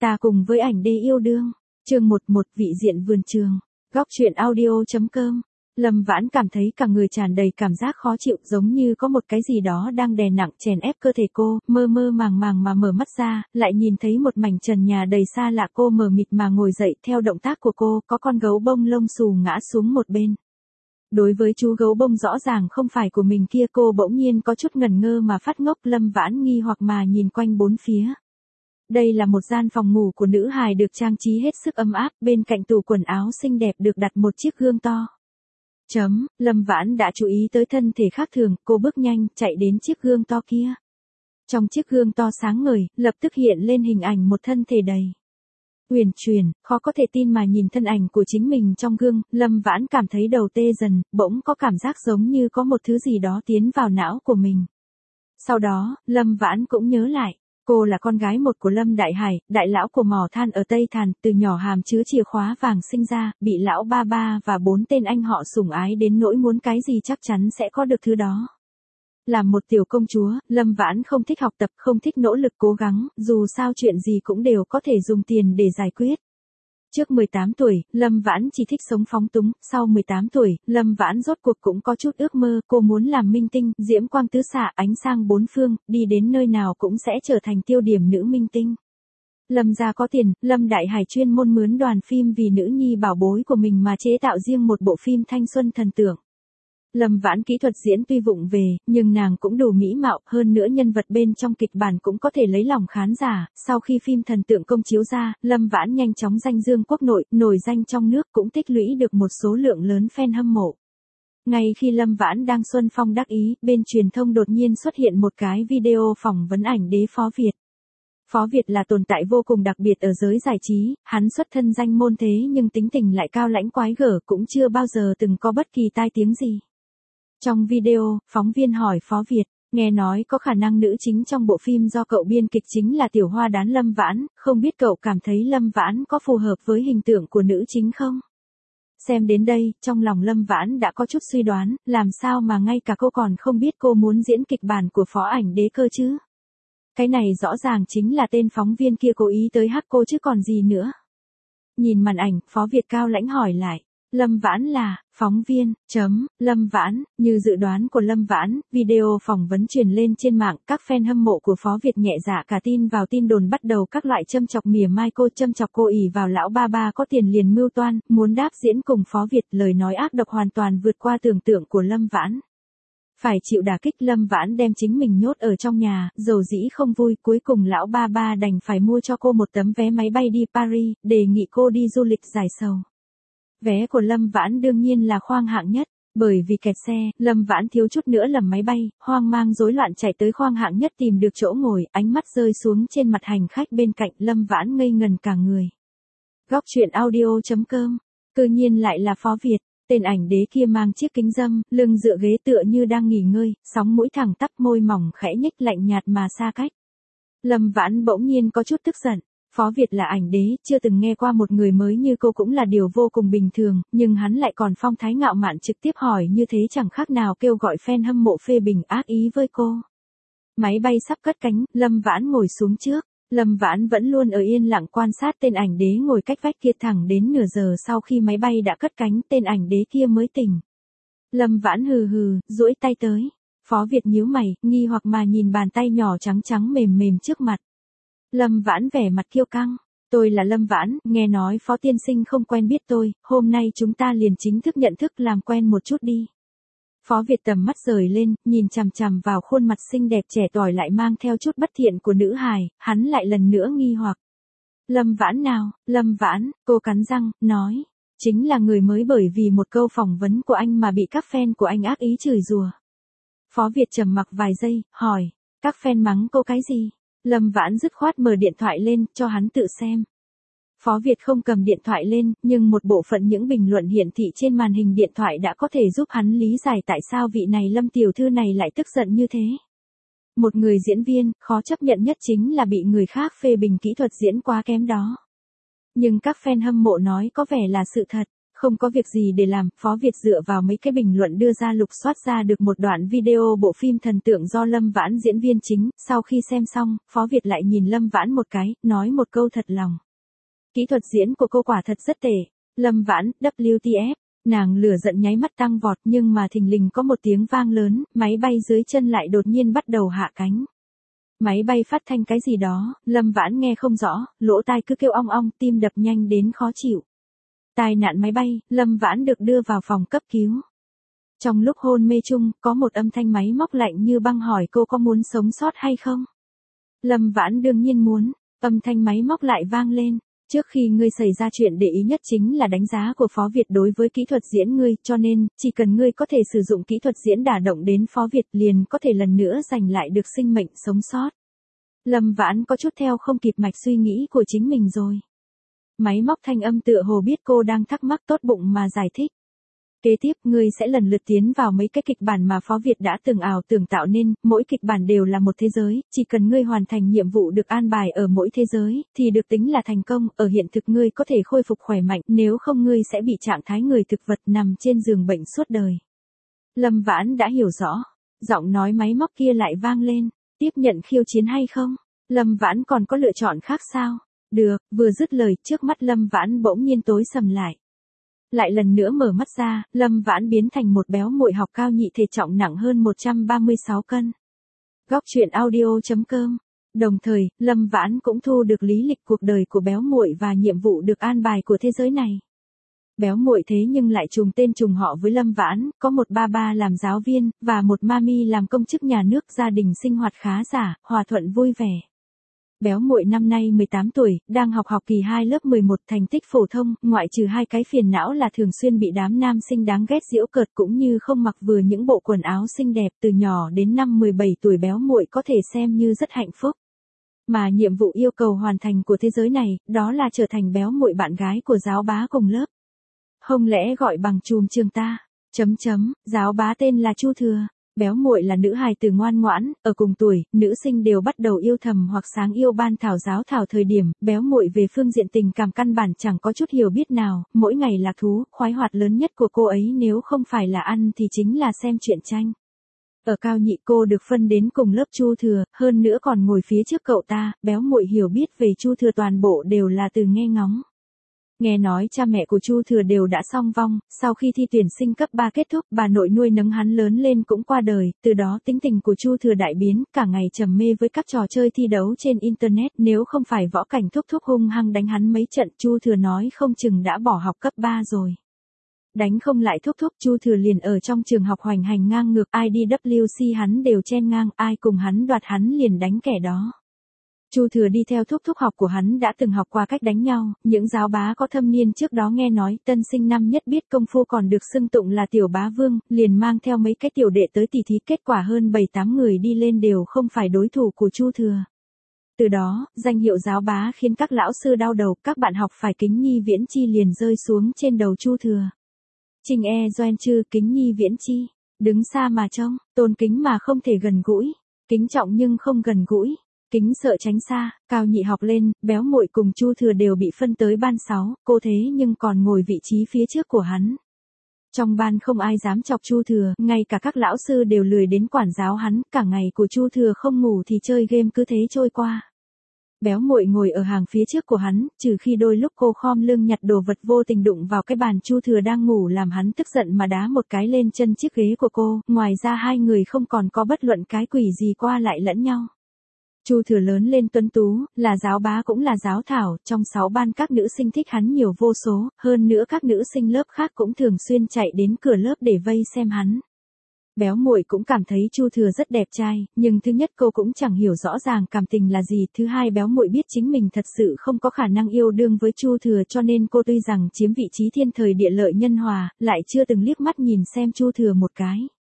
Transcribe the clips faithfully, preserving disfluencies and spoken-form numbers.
Ta cùng với ảnh đế yêu đương. Chương một một vị diện vườn trường. Góc truyện audio.com. Lâm Vãn cảm thấy cả người tràn đầy cảm giác khó chịu, giống như có một cái gì đó đang đè nặng chèn ép cơ thể cô, mơ mơ màng màng mà mở mắt ra, lại nhìn thấy một mảnh trần nhà đầy xa lạ. Cô mờ mịt mà ngồi dậy, theo động tác của cô, có con gấu bông lông xù ngã xuống một bên. Đối với chú gấu bông rõ ràng không phải của mình kia, cô bỗng nhiên có chút ngẩn ngơ mà phát ngốc. Lâm Vãn nghi hoặc mà nhìn quanh bốn phía. Đây là một gian phòng ngủ của nữ hài được trang trí hết sức ấm áp, bên cạnh tủ quần áo xinh đẹp được đặt một chiếc gương to. Chấm, Lâm Vãn đã chú ý tới thân thể khác thường, cô bước nhanh, chạy đến chiếc gương to kia. Trong chiếc gương to sáng ngời, lập tức hiện lên hình ảnh một thân thể đầy uyển chuyển, khó có thể tin mà nhìn thân ảnh của chính mình trong gương, Lâm Vãn cảm thấy đầu tê dần, bỗng có cảm giác giống như có một thứ gì đó tiến vào não của mình. Sau đó, Lâm Vãn cũng nhớ lại. Cô là con gái một của Lâm Đại Hải, đại lão của mỏ than ở Tây Thàn, từ nhỏ hàm chứa chìa khóa vàng sinh ra, bị lão ba ba và bốn tên anh họ sủng ái đến nỗi muốn cái gì chắc chắn sẽ có được thứ đó. Làm một tiểu công chúa, Lâm Vãn không thích học tập, không thích nỗ lực cố gắng, dù sao chuyện gì cũng đều có thể dùng tiền để giải quyết. Trước mười tám tuổi, Lâm Vãn chỉ thích sống phóng túng, sau mười tám tuổi, Lâm Vãn rốt cuộc cũng có chút ước mơ, cô muốn làm minh tinh, diễm quang tứ xạ, ánh sang bốn phương, đi đến nơi nào cũng sẽ trở thành tiêu điểm nữ minh tinh. Lâm gia có tiền, Lâm Đại Hải chuyên môn mướn đoàn phim vì nữ nhi bảo bối của mình mà chế tạo riêng một bộ phim thanh xuân thần tượng. Lâm Vãn kỹ thuật diễn tuy vụng về, nhưng nàng cũng đủ mỹ mạo, hơn nữa nhân vật bên trong kịch bản cũng có thể lấy lòng khán giả. Sau khi phim thần tượng công chiếu ra, Lâm Vãn nhanh chóng danh dương quốc nội, nổi danh trong nước, cũng tích lũy được một số lượng lớn fan hâm mộ. Ngay khi Lâm Vãn đang xuân phong đắc ý, bên truyền thông đột nhiên xuất hiện một cái video phỏng vấn ảnh đế Phó Việt. Phó Việt là tồn tại vô cùng đặc biệt ở giới giải trí, hắn xuất thân danh môn thế nhưng tính tình lại cao lãnh quái gở, cũng chưa bao giờ từng có bất kỳ tai tiếng gì. Trong video, phóng viên hỏi Phó Việt, nghe nói có khả năng nữ chính trong bộ phim do cậu biên kịch chính là tiểu hoa đán Lâm Vãn, không biết cậu cảm thấy Lâm Vãn có phù hợp với hình tượng của nữ chính không? Xem đến đây, trong lòng Lâm Vãn đã có chút suy đoán, làm sao mà ngay cả cô còn không biết cô muốn diễn kịch bản của Phó ảnh đế cơ chứ? Cái này rõ ràng chính là tên phóng viên kia cố ý tới hắc cô chứ còn gì nữa. Nhìn màn ảnh, Phó Việt cao lãnh hỏi lại. Lâm Vãn là, phóng viên, chấm, Lâm Vãn, như dự đoán của Lâm Vãn, video phỏng vấn truyền lên trên mạng, các fan hâm mộ của Phó Việt nhẹ dạ cả tin vào tin đồn, bắt đầu các loại châm chọc mỉa mai cô, châm chọc cô ỷ vào lão ba ba có tiền liền mưu toan, muốn đáp diễn cùng Phó Việt, lời nói ác độc hoàn toàn vượt qua tưởng tượng của Lâm Vãn. Phải chịu đả kích, Lâm Vãn đem chính mình nhốt ở trong nhà, dầu dĩ không vui, cuối cùng lão ba ba đành phải mua cho cô một tấm vé máy bay đi Paris, đề nghị cô đi du lịch giải sầu. Vé của Lâm Vãn đương nhiên là khoang hạng nhất, bởi vì kẹt xe, Lâm Vãn thiếu chút nữa lầm máy bay, hoang mang rối loạn chạy tới khoang hạng nhất tìm được chỗ ngồi, ánh mắt rơi xuống trên mặt hành khách bên cạnh, Lâm Vãn ngây ngần cả người. Góc truyện audio.com, cư nhiên lại là Phó Việt, tên ảnh đế kia mang chiếc kính râm, lưng dựa ghế tựa như đang nghỉ ngơi, sóng mũi thẳng tắp, môi mỏng khẽ nhếch, lạnh nhạt mà xa cách. Lâm Vãn bỗng nhiên có chút tức giận. Phó Việt là ảnh đế, chưa từng nghe qua một người mới như cô cũng là điều vô cùng bình thường, nhưng hắn lại còn phong thái ngạo mạn trực tiếp hỏi như thế, chẳng khác nào kêu gọi fan hâm mộ phê bình ác ý với cô. Máy bay sắp cất cánh, Lâm Vãn ngồi xuống trước. Lâm Vãn vẫn luôn ở yên lặng quan sát tên ảnh đế ngồi cách vách kia, thẳng đến nửa giờ sau khi máy bay đã cất cánh, tên ảnh đế kia mới tỉnh. Lâm Vãn hừ hừ, duỗi tay tới. Phó Việt nhíu mày, nghi hoặc mà nhìn bàn tay nhỏ trắng trắng mềm mềm trước mặt. Lâm Vãn vẻ mặt kiêu căng. Tôi là Lâm Vãn, nghe nói Phó tiên sinh không quen biết tôi, hôm nay chúng ta liền chính thức nhận thức làm quen một chút đi. Phó Việt tầm mắt rời lên, nhìn chằm chằm vào khuôn mặt xinh đẹp trẻ tuổi lại mang theo chút bất thiện của nữ hài, hắn lại lần nữa nghi hoặc. Lâm Vãn nào, Lâm Vãn, cô cắn răng, nói. Chính là người mới bởi vì một câu phỏng vấn của anh mà bị các fan của anh ác ý chửi rủa. Phó Việt trầm mặc vài giây, hỏi. Các fan mắng cô cái gì? Lâm Vãn dứt khoát mở điện thoại lên, cho hắn tự xem. Phó Việt không cầm điện thoại lên, nhưng một bộ phận những bình luận hiển thị trên màn hình điện thoại đã có thể giúp hắn lý giải tại sao vị này Lâm tiểu thư này lại tức giận như thế. Một người diễn viên, khó chấp nhận nhất chính là bị người khác phê bình kỹ thuật diễn quá kém đó. Nhưng các fan hâm mộ nói có vẻ là sự thật. Không có việc gì để làm, Phó Việt dựa vào mấy cái bình luận đưa ra lục soát ra được một đoạn video bộ phim thần tượng do Lâm Vãn diễn viên chính, sau khi xem xong, Phó Việt lại nhìn Lâm Vãn một cái, nói một câu thật lòng. Kỹ thuật diễn của cô quả thật rất tệ. Lâm Vãn, W T F, nàng lửa giận nháy mắt tăng vọt nhưng mà thình lình có một tiếng vang lớn, máy bay dưới chân lại đột nhiên bắt đầu hạ cánh. Máy bay phát thanh cái gì đó, Lâm Vãn nghe không rõ, lỗ tai cứ kêu ong ong, tim đập nhanh đến khó chịu. Tai nạn máy bay, Lâm Vãn được đưa vào phòng cấp cứu. Trong lúc hôn mê chung, có một âm thanh máy móc lạnh như băng hỏi cô có muốn sống sót hay không? Lâm Vãn đương nhiên muốn, âm thanh máy móc lại vang lên. Trước khi ngươi xảy ra chuyện để ý nhất chính là đánh giá của Phó Việt đối với kỹ thuật diễn ngươi, cho nên, chỉ cần ngươi có thể sử dụng kỹ thuật diễn đả động đến Phó Việt liền có thể lần nữa giành lại được sinh mệnh sống sót. Lâm Vãn có chút theo không kịp mạch suy nghĩ của chính mình rồi. Máy móc thanh âm tựa hồ biết cô đang thắc mắc tốt bụng mà giải thích. Kế tiếp ngươi sẽ lần lượt tiến vào mấy cái kịch bản mà Phó Việt đã từng ảo tưởng tạo nên, mỗi kịch bản đều là một thế giới, chỉ cần ngươi hoàn thành nhiệm vụ được an bài ở mỗi thế giới, thì được tính là thành công, ở hiện thực ngươi có thể khôi phục khỏe mạnh, nếu không ngươi sẽ bị trạng thái người thực vật nằm trên giường bệnh suốt đời. Lâm Vãn đã hiểu rõ, giọng nói máy móc kia lại vang lên, tiếp nhận khiêu chiến hay không? Lâm Vãn còn có lựa chọn khác sao? Được, vừa dứt lời, trước mắt Lâm Vãn bỗng nhiên tối sầm lại. Lại lần nữa mở mắt ra, Lâm Vãn biến thành một béo muội học cao nhị thể trọng nặng hơn một trăm ba mươi sáu cân. Góc truyện audio chấm com. Đồng thời, Lâm Vãn cũng thu được lý lịch cuộc đời của béo muội và nhiệm vụ được an bài của thế giới này. Béo muội thế nhưng lại trùng tên trùng họ với Lâm Vãn, có một ba ba làm giáo viên, và một mami làm công chức nhà nước, gia đình sinh hoạt khá giả, hòa thuận vui vẻ. Béo muội năm nay mười tám tuổi, đang học học kỳ hai lớp mười một, thành tích phổ thông, ngoại trừ hai cái phiền não là thường xuyên bị đám nam sinh đáng ghét giễu cợt cũng như không mặc vừa những bộ quần áo xinh đẹp. Từ nhỏ đến năm mười bảy tuổi béo muội có thể xem như rất hạnh phúc. Mà nhiệm vụ yêu cầu hoàn thành của thế giới này, đó là trở thành béo muội bạn gái của giáo bá cùng lớp. Không lẽ gọi bằng chùm trường ta? Chấm chấm, giáo bá tên là Chu Thừa. Béo muội là nữ hài tử ngoan ngoãn, ở cùng tuổi, nữ sinh đều bắt đầu yêu thầm hoặc sáng yêu ban thảo giáo thảo thời điểm, béo muội về phương diện tình cảm căn bản chẳng có chút hiểu biết nào, mỗi ngày lạc thú, khoái hoạt lớn nhất của cô ấy nếu không phải là ăn thì chính là xem truyện tranh. Ở cao nhị cô được phân đến cùng lớp Chu Thừa, hơn nữa còn ngồi phía trước cậu ta, béo muội hiểu biết về Chu Thừa toàn bộ đều là từ nghe ngóng. Nghe nói cha mẹ của Chu Thừa đều đã song vong, sau khi thi tuyển sinh cấp ba kết thúc, bà nội nuôi nấng hắn lớn lên cũng qua đời, từ đó tính tình của Chu Thừa đại biến, cả ngày trầm mê với các trò chơi thi đấu trên internet, nếu không phải võ cảnh thúc thúc hung hăng đánh hắn mấy trận, Chu Thừa nói không chừng đã bỏ học cấp ba rồi. Đánh không lại thúc thúc, Chu Thừa liền ở trong trường học hoành hành ngang ngược, ai đi W C hắn đều chen ngang, ai cùng hắn đoạt hắn liền đánh kẻ đó. Chu Thừa đi theo thúc thúc học của hắn đã từng học qua cách đánh nhau, những giáo bá có thâm niên trước đó nghe nói tân sinh năm nhất biết công phu còn được xưng tụng là tiểu bá vương, liền mang theo mấy cái tiểu đệ tới tỉ thí, kết quả hơn bảy tám người đi lên đều không phải đối thủ của Chu Thừa. Từ đó, danh hiệu giáo bá khiến các lão sư đau đầu, các bạn học phải kính nhi viễn chi liền rơi xuống trên đầu Chu Thừa. Trình e doen chư kính nhi viễn chi, đứng xa mà trông, tôn kính mà không thể gần gũi, kính trọng nhưng không gần gũi. Kính sợ tránh xa, cao nhị học lên, béo muội cùng Chu Thừa đều bị phân tới ban sáu, cô thế nhưng còn ngồi vị trí phía trước của hắn. Trong ban không ai dám chọc Chu Thừa, ngay cả các lão sư đều lười đến quản giáo hắn, cả ngày của Chu Thừa không ngủ thì chơi game cứ thế trôi qua. Béo muội ngồi ở hàng phía trước của hắn, trừ khi đôi lúc cô khom lưng nhặt đồ vật vô tình đụng vào cái bàn Chu Thừa đang ngủ làm hắn tức giận mà đá một cái lên chân chiếc ghế của cô, ngoài ra hai người không còn có bất luận cái quỷ gì qua lại lẫn nhau. Chu Thừa lớn lên tuấn tú, là giáo bá cũng là giáo thảo, trong sáu ban các nữ sinh thích hắn nhiều vô số, hơn nữa các nữ sinh lớp khác cũng thường xuyên chạy đến cửa lớp để vây xem hắn. Béo muội cũng cảm thấy Chu Thừa rất đẹp trai, nhưng thứ nhất cô cũng chẳng hiểu rõ ràng cảm tình là gì, thứ hai béo muội biết chính mình thật sự không có khả năng yêu đương với Chu Thừa cho nên cô tuy rằng chiếm vị trí thiên thời địa lợi nhân hòa, lại chưa từng liếc mắt nhìn xem Chu Thừa một cái.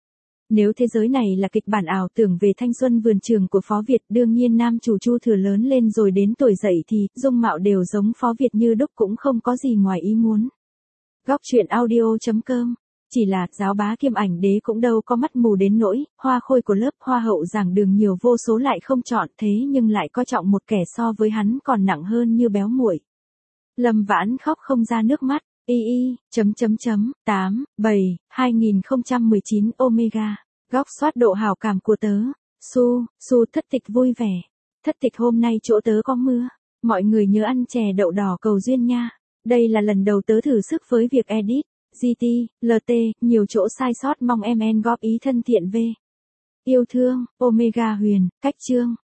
Nếu thế giới này là kịch bản ảo tưởng về thanh xuân vườn trường của Phó Việt, đương nhiên nam chủ Chu Thừa lớn lên rồi đến tuổi dậy thì, dung mạo đều giống Phó Việt như đúc cũng không có gì ngoài ý muốn. Góc truyện audio chấm com. Chỉ là, giáo bá kiêm ảnh đế cũng đâu có mắt mù đến nỗi, hoa khôi của lớp hoa hậu giảng đường nhiều vô số lại không chọn, thế nhưng lại coi trọng một kẻ so với hắn còn nặng hơn như béo muội. Lâm Vãn khóc không ra nước mắt. Y y, chấm chấm chấm, tám, bảy, hai nghìn không trăm mười chín Omega. Góc soát độ hảo cảm của tớ. Su, Su thất tịch vui vẻ. Thất tịch hôm nay chỗ tớ có mưa. Mọi người nhớ ăn chè đậu đỏ cầu duyên nha. Đây là lần đầu tớ thử sức với việc edit. giê tê, lờ tê, nhiều chỗ sai sót mong em en góp ý thân thiện về. Yêu thương, Omega Huyền, cách chương.